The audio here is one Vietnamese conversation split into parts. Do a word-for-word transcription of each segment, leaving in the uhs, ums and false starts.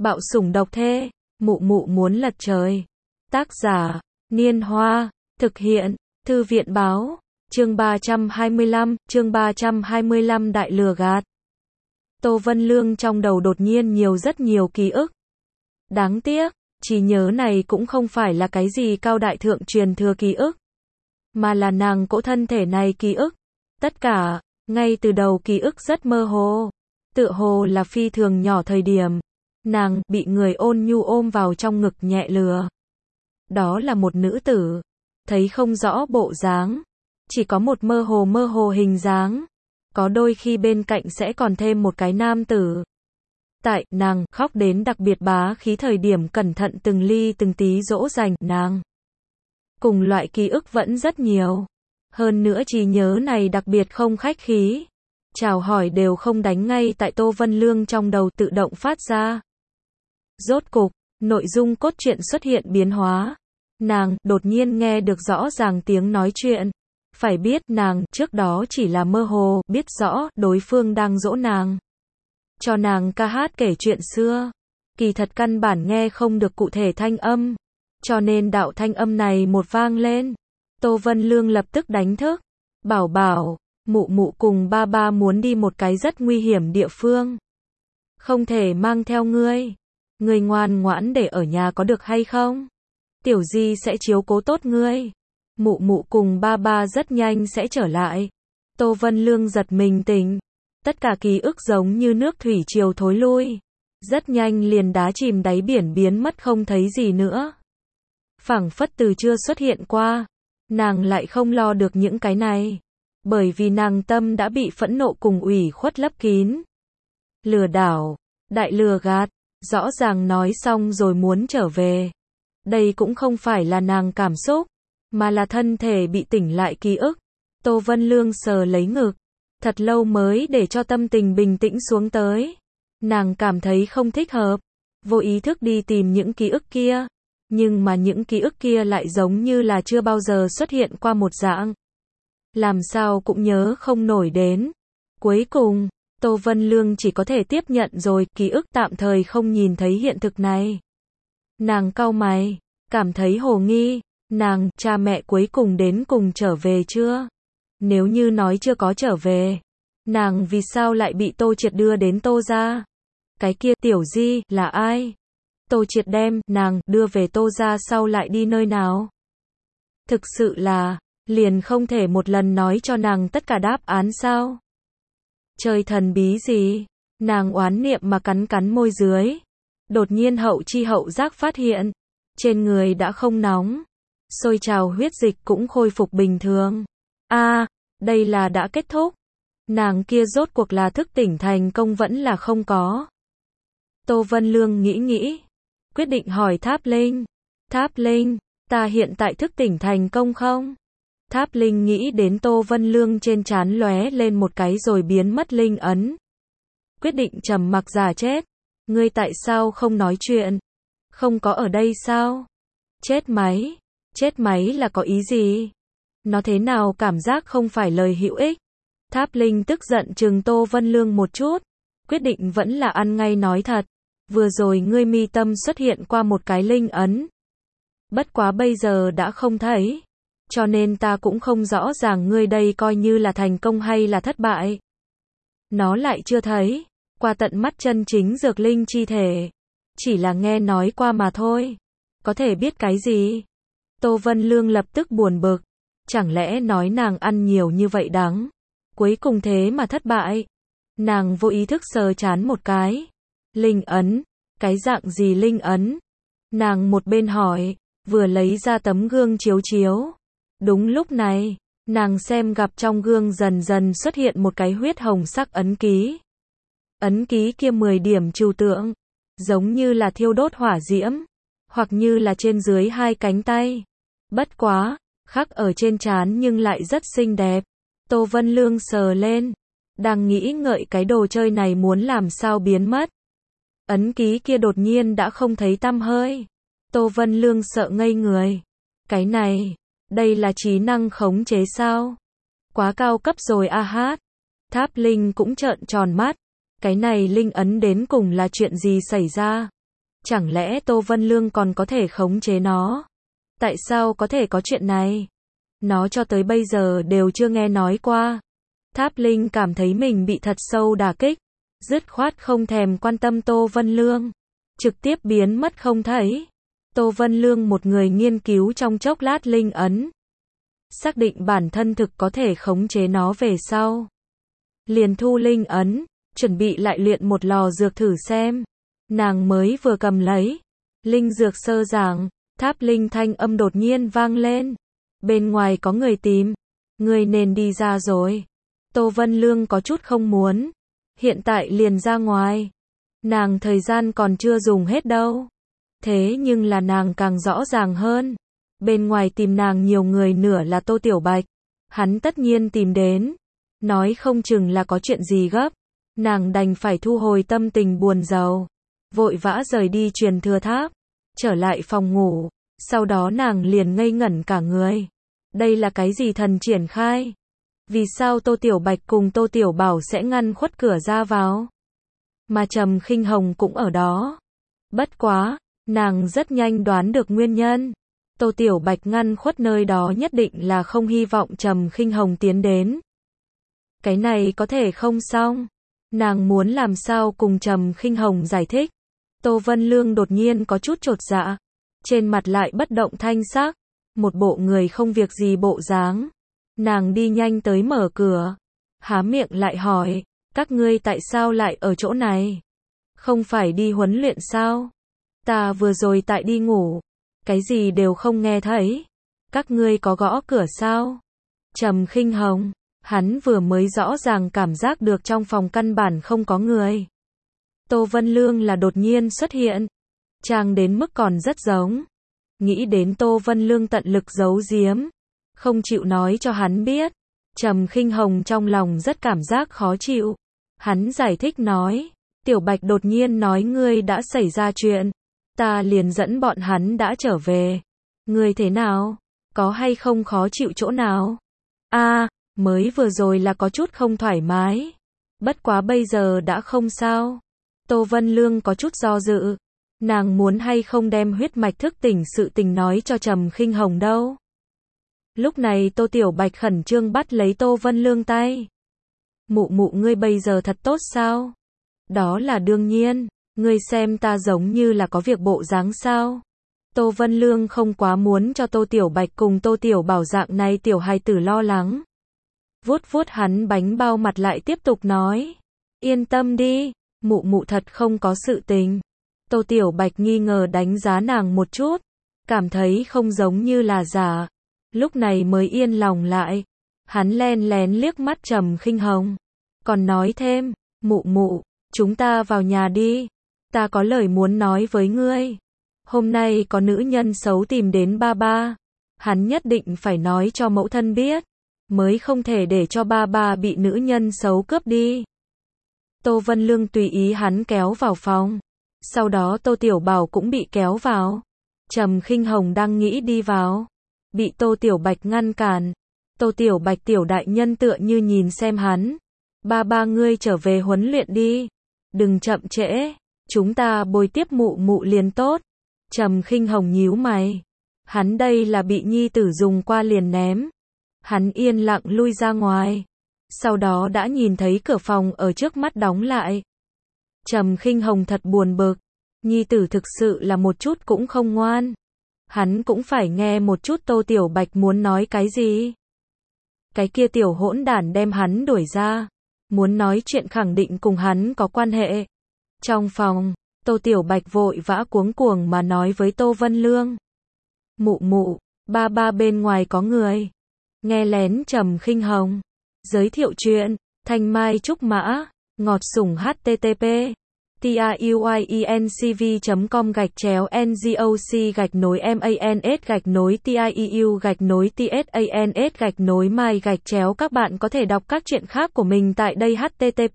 Bạo sủng độc thê, mụ mụ muốn lật trời. Tác giả, Niên Hoa, thực hiện, Thư viện báo, chương ba trăm hai mươi lăm, chương ba trăm hai mươi lăm đại lừa gạt. Tô Vân Lương trong đầu đột nhiên nhiều rất nhiều ký ức. Đáng tiếc, trí nhớ này cũng không phải là cái gì cao đại thượng truyền thừa ký ức, mà là nàng cỗ thân thể này ký ức. Tất cả, ngay từ đầu ký ức rất mơ hồ, tựa hồ là phi thường nhỏ thời điểm. Nàng bị người ôn nhu ôm vào trong ngực nhẹ lừa. Đó là một nữ tử, thấy không rõ bộ dáng, chỉ có một mơ hồ mơ hồ hình dáng. Có đôi khi bên cạnh sẽ còn thêm một cái nam tử. Tại nàng khóc đến đặc biệt bá khí thời điểm cẩn thận từng ly từng tí dỗ dành nàng. Cùng loại ký ức vẫn rất nhiều. Hơn nữa trí nhớ này đặc biệt không khách khí. Chào hỏi đều không đánh ngay tại Tô Vân Lương trong đầu tự động phát ra. Rốt cục, nội dung cốt truyện xuất hiện biến hóa. Nàng đột nhiên nghe được rõ ràng tiếng nói chuyện. Phải biết nàng trước đó chỉ là mơ hồ biết rõ đối phương đang dỗ nàng, cho nàng ca hát kể chuyện xưa. Kỳ thật căn bản nghe không được cụ thể thanh âm, cho nên đạo thanh âm này một vang lên, Tô Vân Lương lập tức đánh thức. Bảo bảo, mụ mụ cùng ba ba muốn đi một cái rất nguy hiểm địa phương, không thể mang theo ngươi. Ngươi ngoan ngoãn để ở nhà có được hay không? Tiểu Di sẽ chiếu cố tốt ngươi. Mụ mụ cùng ba ba rất nhanh sẽ trở lại. Tô Vân Lương giật mình tỉnh. Tất cả ký ức giống như nước thủy triều thối lui. Rất nhanh liền đá chìm đáy biển biến mất không thấy gì nữa. Phảng phất từ chưa xuất hiện qua. Nàng lại không lo được những cái này. Bởi vì nàng tâm đã bị phẫn nộ cùng ủy khuất lấp kín. Lừa đảo, đại lừa gạt, rõ ràng nói xong rồi muốn trở về. Đây cũng không phải là nàng cảm xúc, mà là thân thể bị tỉnh lại ký ức. Tô Vân Lương sờ lấy ngực, thật lâu mới để cho tâm tình bình tĩnh xuống tới. Nàng cảm thấy không thích hợp, vô ý thức đi tìm những ký ức kia, nhưng mà những ký ức kia lại giống như là chưa bao giờ xuất hiện qua một dạng. Làm sao cũng nhớ không nổi đến. Cuối cùng, Tô Vân Lương chỉ có thể tiếp nhận rồi, ký ức tạm thời không nhìn thấy hiện thực này. Nàng cau mày, cảm thấy hồ nghi. Nàng, cha mẹ cuối cùng đến cùng trở về chưa? Nếu như nói chưa có trở về, nàng vì sao lại bị Tô Triệt đưa đến Tô gia? Cái kia Tiểu Di là ai? Tô Triệt đem nàng đưa về Tô gia sau lại đi nơi nào? Thực sự là, liền không thể một lần nói cho nàng tất cả đáp án sao? Trời thần bí gì? Nàng oán niệm mà cắn cắn môi dưới. Đột nhiên hậu chi hậu giác phát hiện, trên người đã không nóng. Sôi trào huyết dịch cũng khôi phục bình thường. A, à, đây là đã kết thúc. Nàng kia rốt cuộc là thức tỉnh thành công vẫn là không có. Tô Vân Lương nghĩ nghĩ, quyết định hỏi Tháp Linh. Tháp Linh, ta hiện tại thức tỉnh thành công không? Tháp Linh nghĩ đến Tô Vân Lương trên trán lóe lên một cái rồi biến mất linh ấn. Quyết định trầm mặc giả chết. Ngươi tại sao không nói chuyện? Không có ở đây sao? Chết máy. Chết máy là có ý gì? Nó thế nào cảm giác không phải lời hữu ích? Tháp Linh tức giận trừng Tô Vân Lương một chút. Quyết định vẫn là ăn ngay nói thật. Vừa rồi ngươi mi tâm xuất hiện qua một cái linh ấn. Bất quá bây giờ đã không thấy. Cho nên ta cũng không rõ ràng ngươi đây coi như là thành công hay là thất bại. Nó lại chưa thấy qua tận mắt chân chính dược linh chi thể. Chỉ là nghe nói qua mà thôi. Có thể biết cái gì? Tô Vân Lương lập tức buồn bực. Chẳng lẽ nói nàng ăn nhiều như vậy đắng, cuối cùng thế mà thất bại? Nàng vô ý thức sờ chán một cái. Linh ấn? Cái dạng gì linh ấn? Nàng một bên hỏi, vừa lấy ra tấm gương chiếu chiếu. Đúng lúc này, nàng xem gặp trong gương dần dần xuất hiện một cái huyết hồng sắc ấn ký. Ấn ký kia mười điểm trừu tượng, giống như là thiêu đốt hỏa diễm, hoặc như là trên dưới hai cánh tay. Bất quá, khắc ở trên trán nhưng lại rất xinh đẹp. Tô Vân Lương sờ lên, đang nghĩ ngợi cái đồ chơi này muốn làm sao biến mất. Ấn ký kia đột nhiên đã không thấy tăm hơi. Tô Vân Lương sợ ngây người. Cái này, đây là trí năng khống chế sao? Quá cao cấp rồi a hát. Tháp Linh cũng trợn tròn mắt. Cái này linh ấn đến cùng là chuyện gì xảy ra? Chẳng lẽ Tô Vân Lương còn có thể khống chế nó? Tại sao có thể có chuyện này? Nó cho tới bây giờ đều chưa nghe nói qua. Tháp Linh cảm thấy mình bị thật sâu đả kích, dứt khoát không thèm quan tâm Tô Vân Lương, trực tiếp biến mất không thấy. Tô Vân Lương một người nghiên cứu trong chốc lát linh ấn, xác định bản thân thực có thể khống chế nó về sau. Liền thu linh ấn, chuẩn bị lại luyện một lò dược thử xem. Nàng mới vừa cầm lấy linh dược sơ giảng, tháp linh thanh âm đột nhiên vang lên. Bên ngoài có người tìm, người nên đi ra rồi. Tô Vân Lương có chút không muốn, hiện tại liền ra ngoài. Nàng thời gian còn chưa dùng hết đâu. Thế nhưng là nàng càng rõ ràng hơn. Bên ngoài tìm nàng nhiều người nửa là Tô Tiểu Bạch. Hắn tất nhiên tìm đến. Nói không chừng là có chuyện gì gấp. Nàng đành phải thu hồi tâm tình buồn rầu. Vội vã rời đi truyền thừa tháp. Trở lại phòng ngủ. Sau đó nàng liền ngây ngẩn cả người. Đây là cái gì thần triển khai? Vì sao Tô Tiểu Bạch cùng Tô Tiểu Bảo sẽ ngăn khuất cửa ra vào? Mà Trầm Khinh Hồng cũng ở đó. Bất quá, nàng rất nhanh đoán được nguyên nhân. Tô Tiểu Bạch ngăn khuất nơi đó nhất định là không hy vọng Trầm Khinh Hồng tiến đến. Cái này có thể không xong. Nàng muốn làm sao cùng Trầm Khinh Hồng giải thích. Tô Vân Lương đột nhiên có chút chột dạ. Trên mặt lại bất động thanh sắc. Một bộ người không việc gì bộ dáng. Nàng đi nhanh tới mở cửa. Há miệng lại hỏi. Các ngươi tại sao lại ở chỗ này? Không phải đi huấn luyện sao? Ta vừa rồi tại đi ngủ. Cái gì đều không nghe thấy. Các ngươi có gõ cửa sao? Trầm Khinh Hồng. Hắn vừa mới rõ ràng cảm giác được trong phòng căn bản không có người. Tô Vân Lương là đột nhiên xuất hiện. Trang đến mức còn rất giống. Nghĩ đến Tô Vân Lương tận lực giấu giếm. Không chịu nói cho hắn biết. Trầm Khinh Hồng trong lòng rất cảm giác khó chịu. Hắn giải thích nói. Tiểu Bạch đột nhiên nói ngươi đã xảy ra chuyện. Ta liền dẫn bọn hắn đã trở về. Ngươi thế nào? Có hay không khó chịu chỗ nào? A, à, mới vừa rồi là có chút không thoải mái. Bất quá bây giờ đã không sao. Tô Vân Lương có chút do dự. Nàng muốn hay không đem huyết mạch thức tỉnh sự tình nói cho Trầm Khinh Hồng đâu. Lúc này Tô Tiểu Bạch khẩn trương bắt lấy Tô Vân Lương tay. Mụ mụ ngươi bây giờ thật tốt sao? Đó là đương nhiên. Ngươi xem ta giống như là có việc bộ dáng sao? Tô Vân Lương không quá muốn cho Tô Tiểu Bạch cùng Tô Tiểu Bảo dạng này tiểu hài tử lo lắng. Vuốt vuốt hắn bánh bao mặt lại tiếp tục nói. Yên tâm đi, mụ mụ thật không có sự tình. Tô Tiểu Bạch nghi ngờ đánh giá nàng một chút. Cảm thấy không giống như là giả. Lúc này mới yên lòng lại. Hắn len lén liếc mắt Trầm Khinh Hồng. Còn nói thêm, mụ mụ, chúng ta vào nhà đi. Ta có lời muốn nói với ngươi. Hôm nay có nữ nhân xấu tìm đến ba ba. Hắn nhất định phải nói cho mẫu thân biết. Mới không thể để cho ba ba bị nữ nhân xấu cướp đi. Tô Vân Lương tùy ý hắn kéo vào phòng. Sau đó Tô Tiểu Bảo cũng bị kéo vào. Trầm Khinh Hồng đang nghĩ đi vào. Bị Tô Tiểu Bạch ngăn cản. Tô Tiểu Bạch tiểu đại nhân tựa như nhìn xem hắn. Ba ba ngươi trở về huấn luyện đi. Đừng chậm trễ. Chúng ta bồi tiếp mụ mụ liền tốt. Trầm Khinh Hồng nhíu mày. Hắn đây là bị nhi tử dùng qua liền ném. Hắn yên lặng lui ra ngoài. Sau đó đã nhìn thấy cửa phòng ở trước mắt đóng lại. Trầm Khinh Hồng thật buồn bực. Nhi tử thực sự là một chút cũng không ngoan. Hắn cũng phải nghe một chút Tô Tiểu Bạch muốn nói cái gì. Cái kia tiểu hỗn đản đem hắn đuổi ra. Muốn nói chuyện khẳng định cùng hắn có quan hệ. Trong phòng, Tô Tiểu Bạch vội vã cuống cuồng mà nói với Tô Vân Lương. Mụ mụ, ba ba bên ngoài có người. Nghe lén Trầm Khinh Hồng. Giới thiệu chuyện, Thanh Mai Trúc Mã, ngọt sủng hát tê tê pê. tiuyencv chấm com gạch chéo ngoc gạch nối mans gạch nối tieu gạch nối tsans gạch nối mai gạch chéo. Các bạn có thể đọc các truyện khác của mình tại đây. H T T P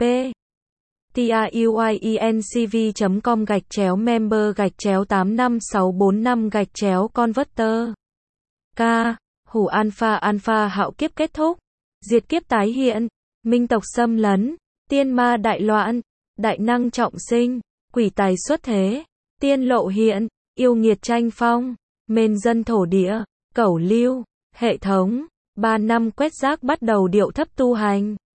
tiuyencv chấm com gạch chéo member gạch chéo tám năm sáu bốn năm gạch chéo converter. K. Hủ alpha alpha hạo kiếp kết thúc. Diệt kiếp tái hiện. Minh tộc xâm lấn. Tiên ma đại loạn. Đại năng trọng sinh. Quỷ tài xuất thế. tiên lộ hiện, yêu nghiệt tranh phong, mên dân thổ địa, cẩu lưu, hệ thống, ba năm quét rác bắt đầu điệu thấp tu hành.